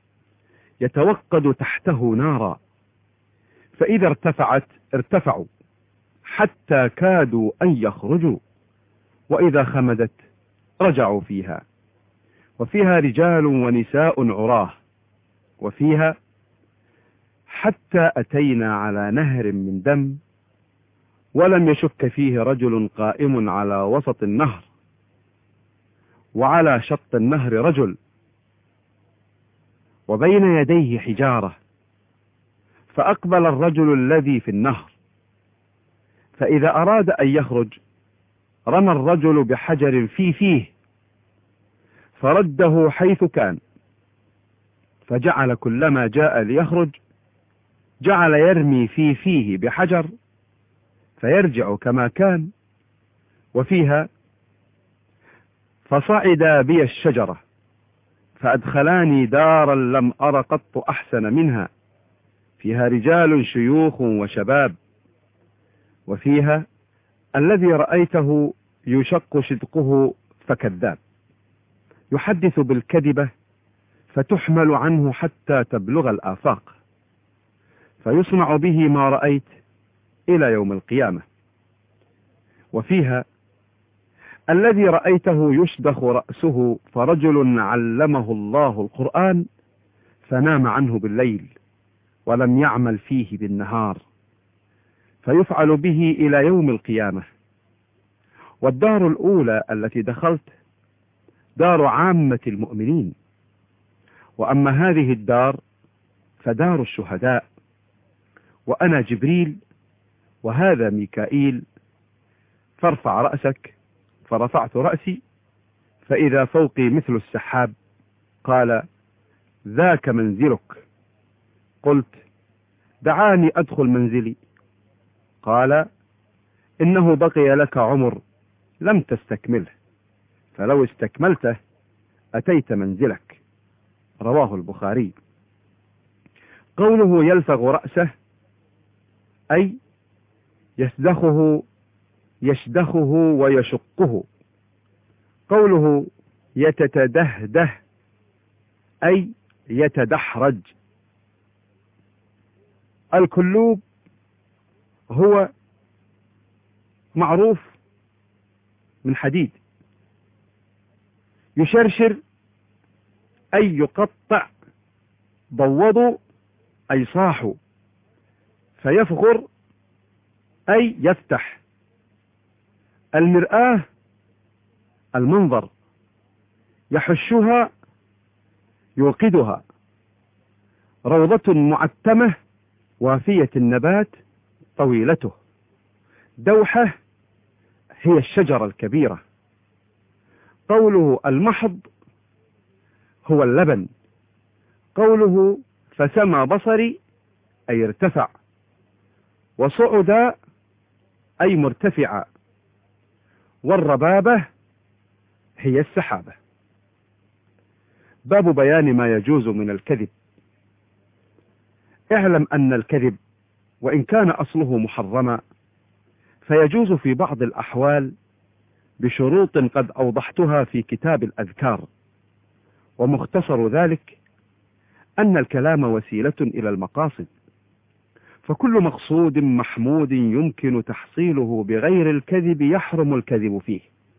يتوقد تحته نارا، فإذا ارتفعت ارتفعوا حتى كادوا أن يخرجوا، وإذا خمدت رجعوا فيها. وفيها رجال ونساء عراه. وفيها حتى أتينا على نهر من دم، ولم يشك فيه رجل قائم على وسط النهر، وعلى شط النهر رجل، وبين يديه حجارة. فأقبل الرجل الذي في النهر، فإذا أراد أن يخرج رمى الرجل بحجر في فيه فرده حيث كان، فجعل كلما جاء ليخرج جعل يرمي في فيه بحجر فيرجع كما كان. وفيها فصعد بي الشجرة فأدخلاني دارا لم أر قط أحسن منها، فيها رجال شيوخ وشباب. وفيها الذي رأيته يشق شدقه فكذاب، يحدث بالكذبة فتحمل عنه حتى تبلغ الآفاق، فيصنع به ما رأيت إلى يوم القيامة. وفيها الذي رأيته يشدخ رأسه فرجل علمه الله القرآن فنام عنه بالليل ولم يعمل فيه بالنهار، فيفعل به إلى يوم القيامة. والدار الأولى التي دخلت دار عامة المؤمنين، وأما هذه الدار فدار الشهداء، وأنا جبريل وهذا ميكائيل، فارفع رأسك. فرفعت رأسي فإذا فوقي مثل السحاب. قال: ذاك منزلك. قلت: دعاني أدخل منزلي. قال: إنه بقي لك عمر لم تستكمله، فلو استكملته أتيت منزلك. رواه البخاري. قوله يلفغ رأسه أي يشدخه ويشقه. قوله يتتدهده أي يتدحرج. الكلوب هو معروف من حديد، يشرشر أي يقطع، ضوضوا أي صاحوا، فيفغر أي يفتح. المرآة المنظر، يحشها يوقدها. روضة معتمة وافية النبات طويلته. دوحة هي الشجرة الكبيرة. قوله المحض هو اللبن. قوله فسمى بصري أي ارتفع. وصعد أي مرتفعا. والربابة هي السحابة. باب بيان ما يجوز من الكذب. اعلم أن الكذب وإن كان أصله محرما فيجوز في بعض الأحوال بشروط قد أوضحتها في كتاب الأذكار. ومختصر ذلك أن الكلام وسيلة إلى المقاصد، فكل مقصود محمود يمكن تحصيله بغير الكذب يحرم الكذب فيه،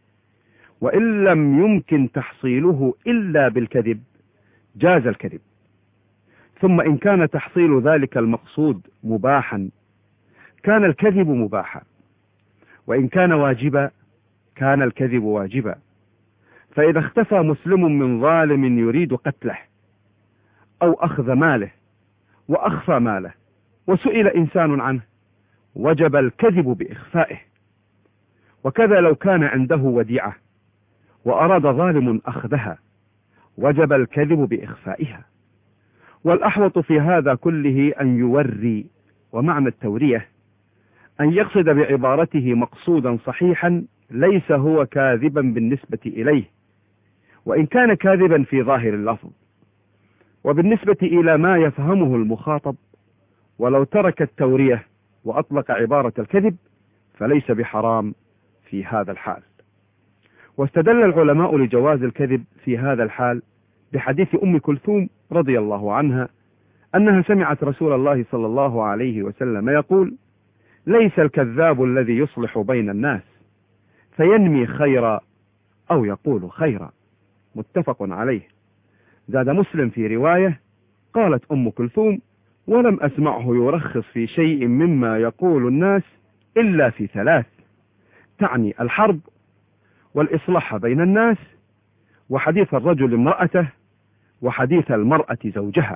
وإن لم يمكن تحصيله إلا بالكذب جاز الكذب. ثم إن كان تحصيل ذلك المقصود مباحا كان الكذب مباحا، وإن كان واجبا كان الكذب واجبا. فإذا اختفى مسلم من ظالم يريد قتله أو أخذ ماله وأخفى ماله وسئل إنسان عنه وجب الكذب بإخفائه. وكذا لو كان عنده وديعة وأراد ظالم أخذها وجب الكذب بإخفائها. والأحوط في هذا كله أن يوري، ومعنى التورية أن يقصد بعبارته مقصودا صحيحا ليس هو كاذبا بالنسبة إليه، وإن كان كاذبا في ظاهر اللفظ. وبالنسبة إلى ما يفهمه المخاطب ولو ترك التورية وأطلق عبارة الكذب فليس بحرام في هذا الحال. واستدل العلماء لجواز الكذب في هذا الحال بحديث أم كلثوم رضي الله عنها أنها سمعت رسول الله صلى الله عليه وسلم يقول: ليس الكذاب الذي يصلح بين الناس فينمي خيرا أو يقول خيرا. متفق عليه. زاد مسلم في رواية قالت أم كلثوم: ولم أسمعه يرخص في شيء مما يقول الناس إلا في ثلاث، تعني الحرب والإصلاح بين الناس وحديث الرجل امرأته وحديث المرأة زوجها.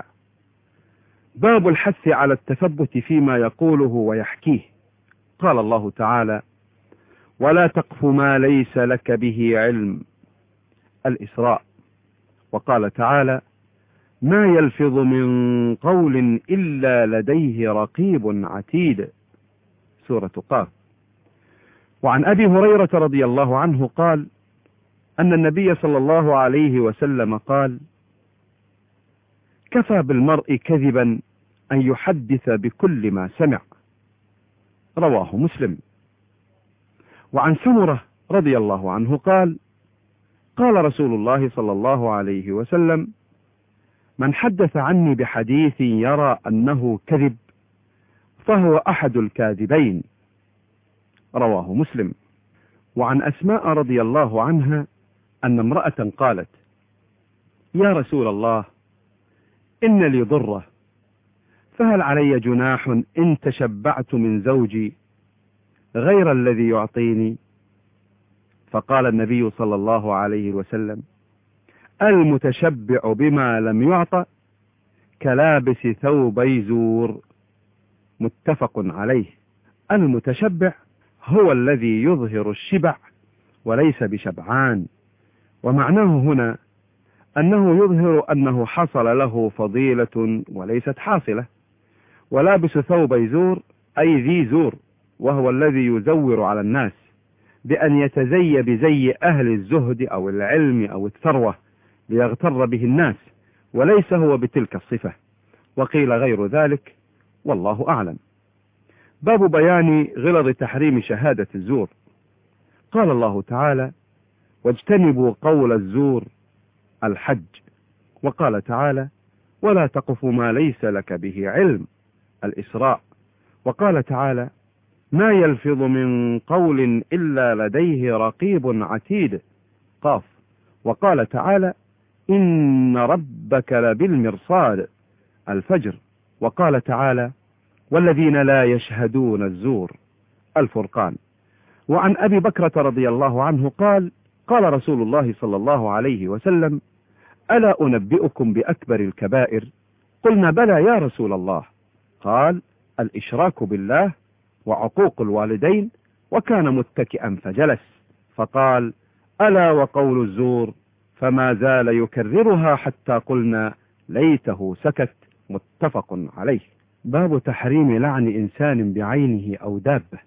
باب الحث على التثبت فيما يقوله ويحكيه. قال الله تعالى: ولا تقف ما ليس لك به علم. الإسراء. وقال تعالى: ما يلفظ من قول إلا لديه رقيب عتيد. سورة قاف. وعن أبي هريرة رضي الله عنه قال أن النبي صلى الله عليه وسلم قال: كفى بالمرء كذبا أن يحدث بكل ما سمع. رواه مسلم. وعن سمرة رضي الله عنه قال: قال رسول الله صلى الله عليه وسلم: من حدث عني بحديث يرى أنه كذب فهو أحد الكاذبين. رواه مسلم. وعن أسماء رضي الله عنها أن امرأة قالت: يا رسول الله، إن لي ضرة، فهل علي جناح إن تشبعت من زوجي غير الذي يعطيني؟ فقال النبي صلى الله عليه وسلم: المتشبع بما لم يعطى كلابس ثوبي زور. متفق عليه. المتشبع هو الذي يظهر الشبع وليس بشبعان، ومعناه هنا أنه يظهر أنه حصل له فضيلة وليست حاصلة. ولابس ثوبي زور أي ذي زور، وهو الذي يزور على الناس بأن يتزي بزي أهل الزهد أو العلم أو الثروة ليغتر به الناس، وليس هو بتلك الصفة. وقيل غير ذلك، والله أعلم. باب بيان غلظ تحريم شهادة الزور. قال الله تعالى: واجتنبوا قول الزور الحج. وقال تعالى: ولا تقف ما ليس لك به علم الإسراء. وقال تعالى: ما يلفظ من قول إلا لديه رقيب عتيد قاف. وقال تعالى: إن ربك لبالمرصاد الفجر. وقال تعالى: والذين لا يشهدون الزور الفرقان. وعن أبي بكرة رضي الله عنه قال: قال رسول الله صلى الله عليه وسلم: ألا أنبئكم بأكبر الكبائر؟ قلنا: بلى يا رسول الله. قال: الإشراك بالله وعقوق الوالدين. وكان متكئا فجلس، فقال: ألا وقول الزور. فما زال يكررها حتى قلنا: ليته سكت. متفق عليه. باب تحريم لعن إنسان بعينه أو دابة.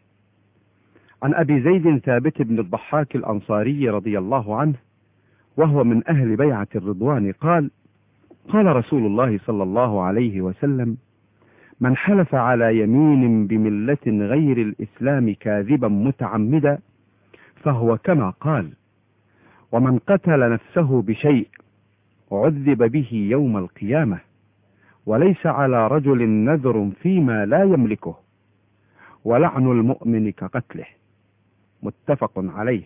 عن أبي زيد ثابت بن الضحاك الأنصاري رضي الله عنه، وهو من أهل بيعة الرضوان، قال: قال رسول الله صلى الله عليه وسلم: من حلف على يمين بملة غير الإسلام كاذبا متعمدا فهو كما قال. ومن قتل نفسه بشيء عذب به يوم القيامة، وليس على رجل نذر فيما لا يملكه، ولعن المؤمن كقتله. متفق عليه.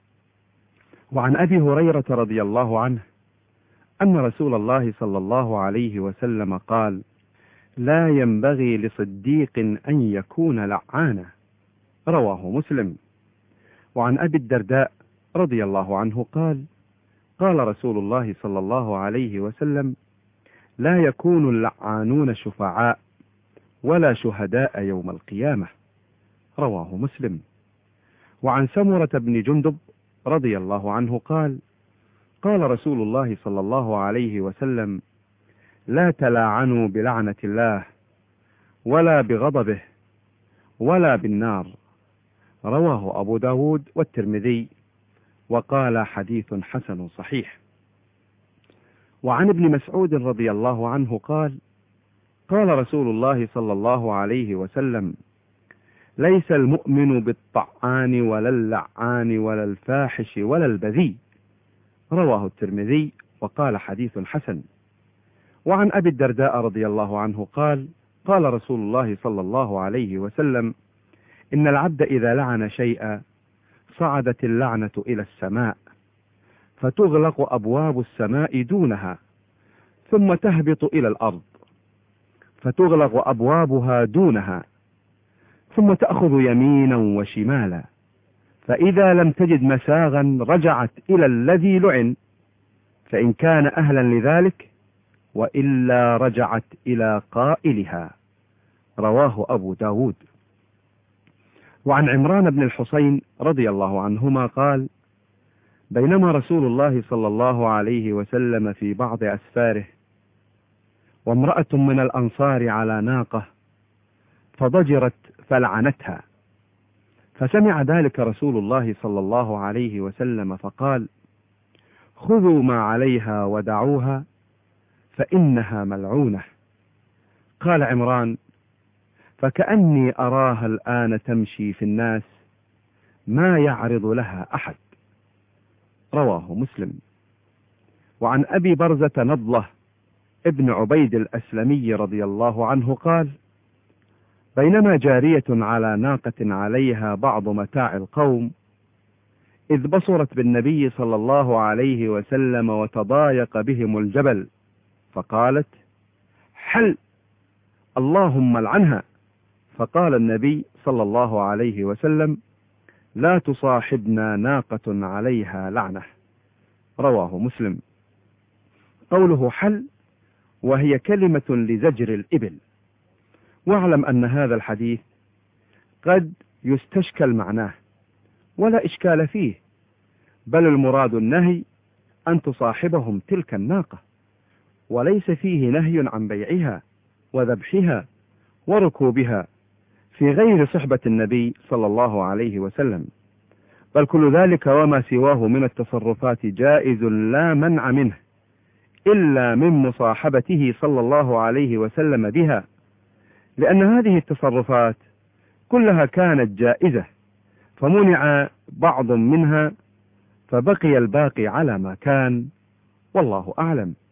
وعن أبي هريرة رضي الله عنه أن رسول الله صلى الله عليه وسلم قال: لا ينبغي لصديق أن يكون لعانا. رواه مسلم. وعن أبي الدرداء رضي الله عنه قال: قال رسول الله صلى الله عليه وسلم: لا يكون اللعانون شفعاء ولا شهداء يوم القيامة. رواه مسلم. وعن سمرة بن جندب رضي الله عنه قال: قال رسول الله صلى الله عليه وسلم: لا تلاعنوا بلعنة الله ولا بغضبه ولا بالنار. رواه أبو داود والترمذي، وقال حديث حسن صحيح. وعن ابن مسعود رضي الله عنه قال: قال رسول الله صلى الله عليه وسلم: ليس المؤمن بالطعان ولا اللعان ولا الفاحش ولا البذيء. رواه الترمذي، وقال حديث حسن. وعن أبي الدرداء رضي الله عنه قال: قال رسول الله صلى الله عليه وسلم: إن العبد إذا لعن شيئا صعدت اللعنة إلى السماء، فتغلق أبواب السماء دونها، ثم تهبط إلى الأرض، فتغلق أبوابها دونها، ثم تأخذ يمينا وشمالا، فإذا لم تجد مساغا رجعت إلى الذي لعن، فإن كان أهلا لذلك، وإلا رجعت إلى قائلها. رواه أبو داود. وعن عمران بن الحصين رضي الله عنهما قال: بينما رسول الله صلى الله عليه وسلم في بعض أسفاره وامرأة من الأنصار على ناقة فضجرت فلعنتها، فسمع ذلك رسول الله صلى الله عليه وسلم فقال: خذوا ما عليها ودعوها فإنها ملعونة. قال عمران: فكأني أراها الآن تمشي في الناس ما يعرض لها أحد. رواه مسلم. وعن أبي برزة نضلة ابن عبيد الأسلمي رضي الله عنه قال: بينما جارية على ناقة عليها بعض متاع القوم إذ بصرت بالنبي صلى الله عليه وسلم وتضايق بهم الجبل، فقالت: حل، اللهم لعنها. فقال النبي صلى الله عليه وسلم: لا تصاحبنا ناقة عليها لعنة. رواه مسلم. قوله حل وهي كلمة لزجر الإبل. واعلم أن هذا الحديث قد يستشكل معناه ولا إشكال فيه، بل المراد النهي أن تصاحبهم تلك الناقة، وليس فيه نهي عن بيعها وذبحها وركوبها في غير صحبة النبي صلى الله عليه وسلم، بل كل ذلك وما سواه من التصرفات جائز لا منع منه إلا من مصاحبته صلى الله عليه وسلم بها، لأن هذه التصرفات كلها كانت جائزة فمنع بعض منها فبقي الباقي على ما كان، والله أعلم.